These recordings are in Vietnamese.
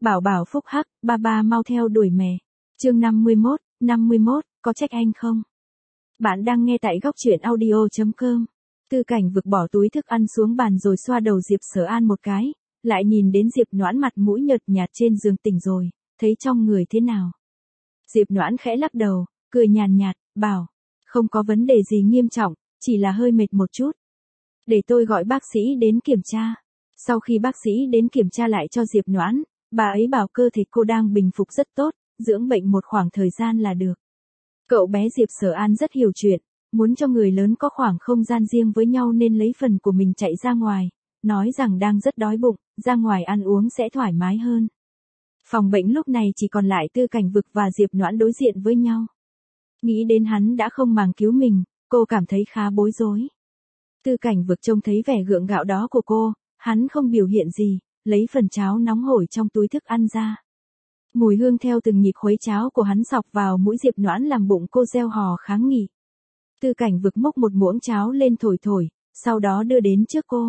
Bảo bảo phúc hắc, ba ba mau theo đuổi mẹ. Chương 51, có trách anh không? Bạn đang nghe tại góc truyện audio.com. Tư Cảnh vực bỏ túi thức ăn xuống bàn rồi xoa đầu Diệp Sở An một cái, lại nhìn đến Diệp Noãn mặt mũi nhợt nhạt trên giường tỉnh rồi, thấy trong người thế nào? Diệp Noãn khẽ lắc đầu, cười nhàn nhạt, bảo, không có vấn đề gì nghiêm trọng, chỉ là hơi mệt một chút. Để tôi gọi bác sĩ đến kiểm tra. Sau khi bác sĩ đến kiểm tra lại cho Diệp Noãn, bà ấy bảo cơ thể cô đang bình phục rất tốt, dưỡng bệnh một khoảng thời gian là được. Cậu bé Diệp Sở An rất hiểu chuyện, muốn cho người lớn có khoảng không gian riêng với nhau nên lấy phần của mình chạy ra ngoài, nói rằng đang rất đói bụng, ra ngoài ăn uống sẽ thoải mái hơn. Phòng bệnh lúc này chỉ còn lại Tư Cảnh vực và Diệp Noãn đối diện với nhau. Nghĩ đến hắn đã không màng cứu mình, cô cảm thấy khá bối rối. Tư Cảnh vực trông thấy vẻ gượng gạo đó của cô, hắn không biểu hiện gì, lấy phần cháo nóng hổi trong túi thức ăn ra. Mùi hương theo từng nhịp khuấy cháo của hắn xộc vào mũi Diệp Noãn làm bụng cô reo hò kháng nghị. Tư Cảnh vực múc một muỗng cháo lên thổi thổi, sau đó đưa đến trước cô.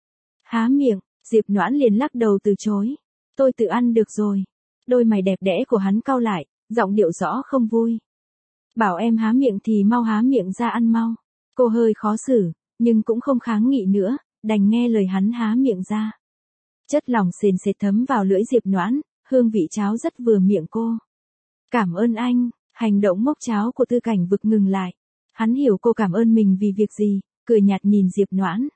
Há miệng, Diệp Noãn liền lắc đầu từ chối. Tôi tự ăn được rồi. Đôi mày đẹp đẽ của hắn cau lại, giọng điệu rõ không vui. Bảo em há miệng thì mau há miệng ra ăn mau. Cô hơi khó xử, nhưng cũng không kháng nghị nữa, đành nghe lời hắn há miệng ra. Chất lỏng sền sệt thấm vào lưỡi Diệp Noãn, hương vị cháo rất vừa miệng cô. Cảm ơn anh, hành động mốc cháo của Tư Cảnh vực ngừng lại. Hắn hiểu cô cảm ơn mình vì việc gì, cười nhạt nhìn Diệp Noãn.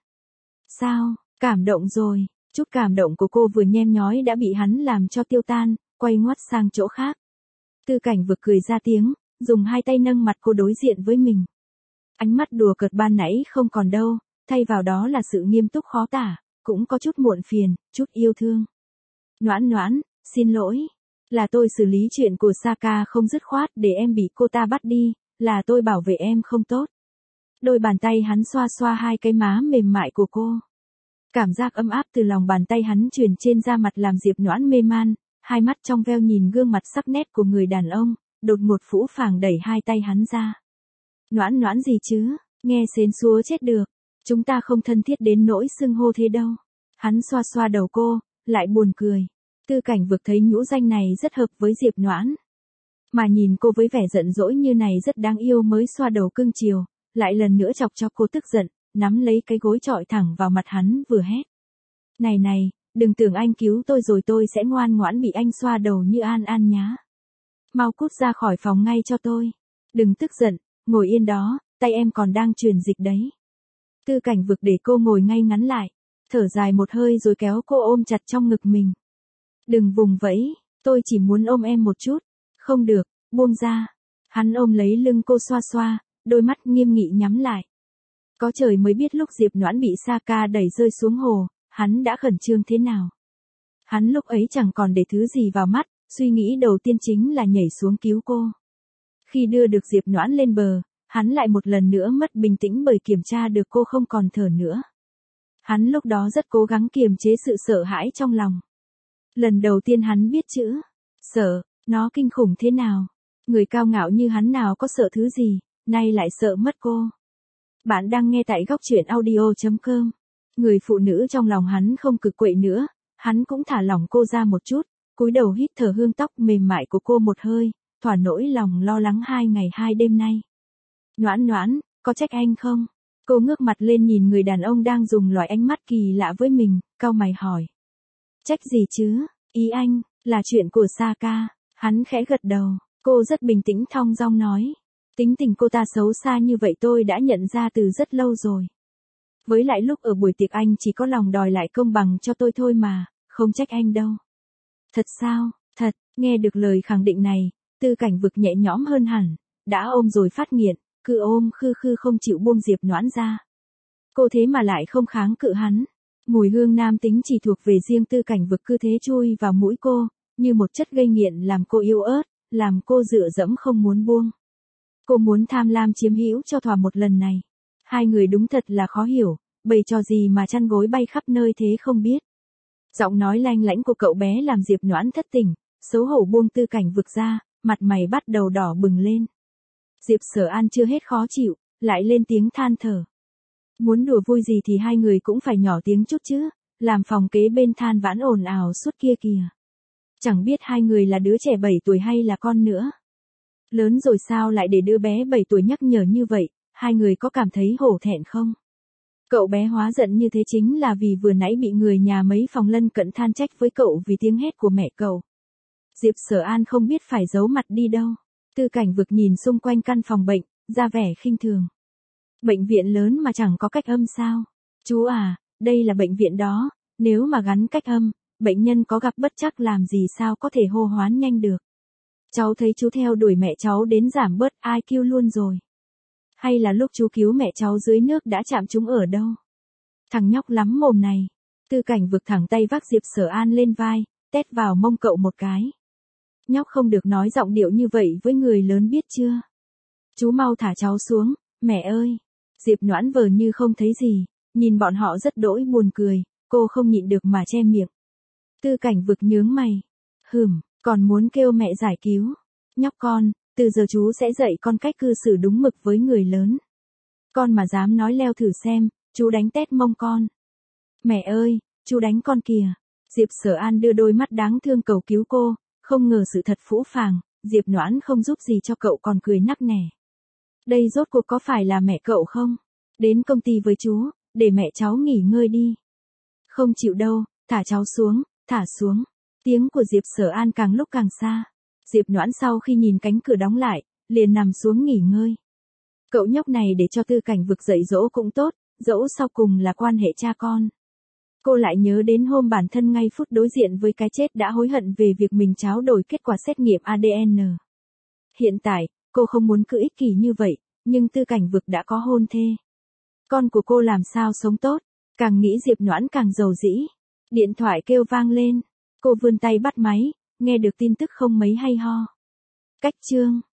Sao, cảm động rồi, chút cảm động của cô vừa nhem nhói đã bị hắn làm cho tiêu tan, quay ngoắt sang chỗ khác. Tư Cảnh vực cười ra tiếng, dùng hai tay nâng mặt cô đối diện với mình. Ánh mắt đùa cợt ban nãy không còn đâu, thay vào đó là sự nghiêm túc khó tả, cũng có chút muộn phiền, chút yêu thương. Noãn Noãn, xin lỗi, là tôi xử lý chuyện của Saka không dứt khoát để em bị cô ta bắt đi, là tôi bảo vệ em không tốt. Đôi bàn tay hắn xoa xoa hai cái má mềm mại của cô. Cảm giác ấm áp từ lòng bàn tay hắn truyền trên da mặt làm Diệp Noãn mê man, hai mắt trong veo nhìn gương mặt sắc nét của người đàn ông, đột ngột phũ phàng đẩy hai tay hắn ra. Noãn Noãn gì chứ, nghe xến xúa chết được, chúng ta không thân thiết đến nỗi xưng hô thế đâu. Hắn xoa xoa đầu cô, lại buồn cười. Tư Cảnh vực thấy nhũ danh này rất hợp với Diệp Noãn. Mà nhìn cô với vẻ giận dỗi như này rất đáng yêu mới xoa đầu cưng chiều, lại lần nữa chọc cho cô tức giận, nắm lấy cái gối chọi thẳng vào mặt hắn vừa hét. Này này, đừng tưởng anh cứu tôi rồi tôi sẽ ngoan ngoãn bị anh xoa đầu như An An nhá. Mau cút ra khỏi phòng ngay cho tôi. Đừng tức giận, ngồi yên đó, tay em còn đang truyền dịch đấy. Tư Cảnh vực để cô ngồi ngay ngắn lại, thở dài một hơi rồi kéo cô ôm chặt trong ngực mình. Đừng vùng vẫy, tôi chỉ muốn ôm em một chút. Không được, buông ra. Hắn ôm lấy lưng cô xoa xoa, đôi mắt nghiêm nghị nhắm lại. Có trời mới biết lúc Diệp Noãn bị Saka đẩy rơi xuống hồ, hắn đã khẩn trương thế nào. Hắn lúc ấy chẳng còn để thứ gì vào mắt, suy nghĩ đầu tiên chính là nhảy xuống cứu cô. Khi đưa được Diệp Noãn lên bờ, hắn lại một lần nữa mất bình tĩnh bởi kiểm tra được cô không còn thở nữa. Hắn lúc đó rất cố gắng kiềm chế sự sợ hãi trong lòng. Lần đầu tiên hắn biết chữ sợ, nó kinh khủng thế nào. Người cao ngạo như hắn nào có sợ thứ gì, nay lại sợ mất cô. Bạn đang nghe tại góc truyện audio.com. Người phụ nữ trong lòng hắn không cực quậy nữa, hắn cũng thả lỏng cô ra một chút, cúi đầu hít thở hương tóc mềm mại của cô một hơi, thỏa nỗi lòng lo lắng 2 ngày 2 đêm nay. Noãn Noãn, có trách anh không? Cô ngước mặt lên nhìn người đàn ông đang dùng loại ánh mắt kỳ lạ với mình, cau mày hỏi. Trách gì chứ, ý anh, là chuyện của Saka. Hắn khẽ gật đầu, cô rất bình tĩnh thong dong nói. Tính tình cô ta xấu xa như vậy tôi đã nhận ra từ rất lâu rồi. Với lại lúc ở buổi tiệc anh chỉ có lòng đòi lại công bằng cho tôi thôi mà, không trách anh đâu. Thật sao, thật, nghe được lời khẳng định này, Tư Cảnh vực nhẹ nhõm hơn hẳn, đã ôm rồi phát nghiện, cứ ôm khư khư không chịu buông Diệp Noãn ra. Cô thế mà lại không kháng cự hắn. Mùi hương nam tính chỉ thuộc về riêng Tư Cảnh vực cứ thế chui vào mũi cô, như một chất gây nghiện làm cô yếu ớt, làm cô dựa dẫm không muốn buông. Cô muốn tham lam chiếm hữu cho thỏa một lần này. Hai người đúng thật là khó hiểu, bày trò gì mà chăn gối bay khắp nơi thế không biết. Giọng nói lanh lảnh của cậu bé làm Diệp Noãn thất tỉnh, xấu hổ buông Tư Cảnh vực ra, mặt mày bắt đầu đỏ bừng lên. Diệp Sở An chưa hết khó chịu, lại lên tiếng than thở. Muốn đùa vui gì thì hai người cũng phải nhỏ tiếng chút chứ, làm phòng kế bên than vãn ồn ào suốt kia kìa. Chẳng biết hai người là đứa trẻ 7 tuổi hay là con nữa. Lớn rồi sao lại để đứa bé 7 tuổi nhắc nhở như vậy, hai người có cảm thấy hổ thẹn không? Cậu bé hóa giận như thế chính là vì vừa nãy bị người nhà mấy phòng lân cận than trách với cậu vì tiếng hét của mẹ cậu. Diệp Sở An không biết phải giấu mặt đi đâu. Tư Cảnh Vực nhìn xung quanh căn phòng bệnh, ra vẻ khinh thường. Bệnh viện lớn mà chẳng có cách âm sao? Chú à, đây là bệnh viện đó, nếu mà gắn cách âm, bệnh nhân có gặp bất trắc làm gì sao có thể hô hoán nhanh được. Cháu thấy chú theo đuổi mẹ cháu đến giảm bớt IQ luôn rồi. Hay là lúc chú cứu mẹ cháu dưới nước đã chạm chúng ở đâu? Thằng nhóc lắm mồm này. Tư Cảnh Vực thẳng tay vác Diệp Sở An lên vai, tét vào mông cậu một cái. Nhóc không được nói giọng điệu như vậy với người lớn biết chưa? Chú mau thả cháu xuống, mẹ ơi. Diệp Noãn vờ như không thấy gì, nhìn bọn họ rất đỗi buồn cười, cô không nhịn được mà che miệng. Tư Cảnh Vực nhướng mày. Còn muốn kêu mẹ giải cứu. Nhóc con, từ giờ chú sẽ dạy con cách cư xử đúng mực với người lớn. Con mà dám nói leo thử xem, chú đánh tét mông con. Mẹ ơi, chú đánh con kìa. Diệp Sở An đưa đôi mắt đáng thương cầu cứu cô, không ngờ sự thật phũ phàng, Diệp Noãn không giúp gì cho cậu còn cười nắc nẻ. Đây rốt cuộc có phải là mẹ cậu không? Đến công ty với chú, để mẹ cháu nghỉ ngơi đi. Không chịu đâu, thả cháu xuống, thả xuống. Tiếng của Diệp Sở An càng lúc càng xa. Diệp Noãn sau khi nhìn cánh cửa đóng lại, liền nằm xuống nghỉ ngơi. Cậu nhóc này để cho Tư Cảnh Vực dạy dỗ cũng tốt, dẫu sau cùng là quan hệ cha con. Cô lại nhớ đến hôm bản thân ngay phút đối diện với cái chết đã hối hận về việc mình tráo đổi kết quả xét nghiệm ADN. Hiện tại, cô không muốn cứ ích kỷ như vậy, nhưng Tư Cảnh Vực đã có hôn thê. Con của cô làm sao sống tốt, càng nghĩ Diệp Noãn càng dầu dĩ. Điện thoại kêu vang lên, cô vươn tay bắt máy, nghe được tin tức không mấy hay ho. Cách chương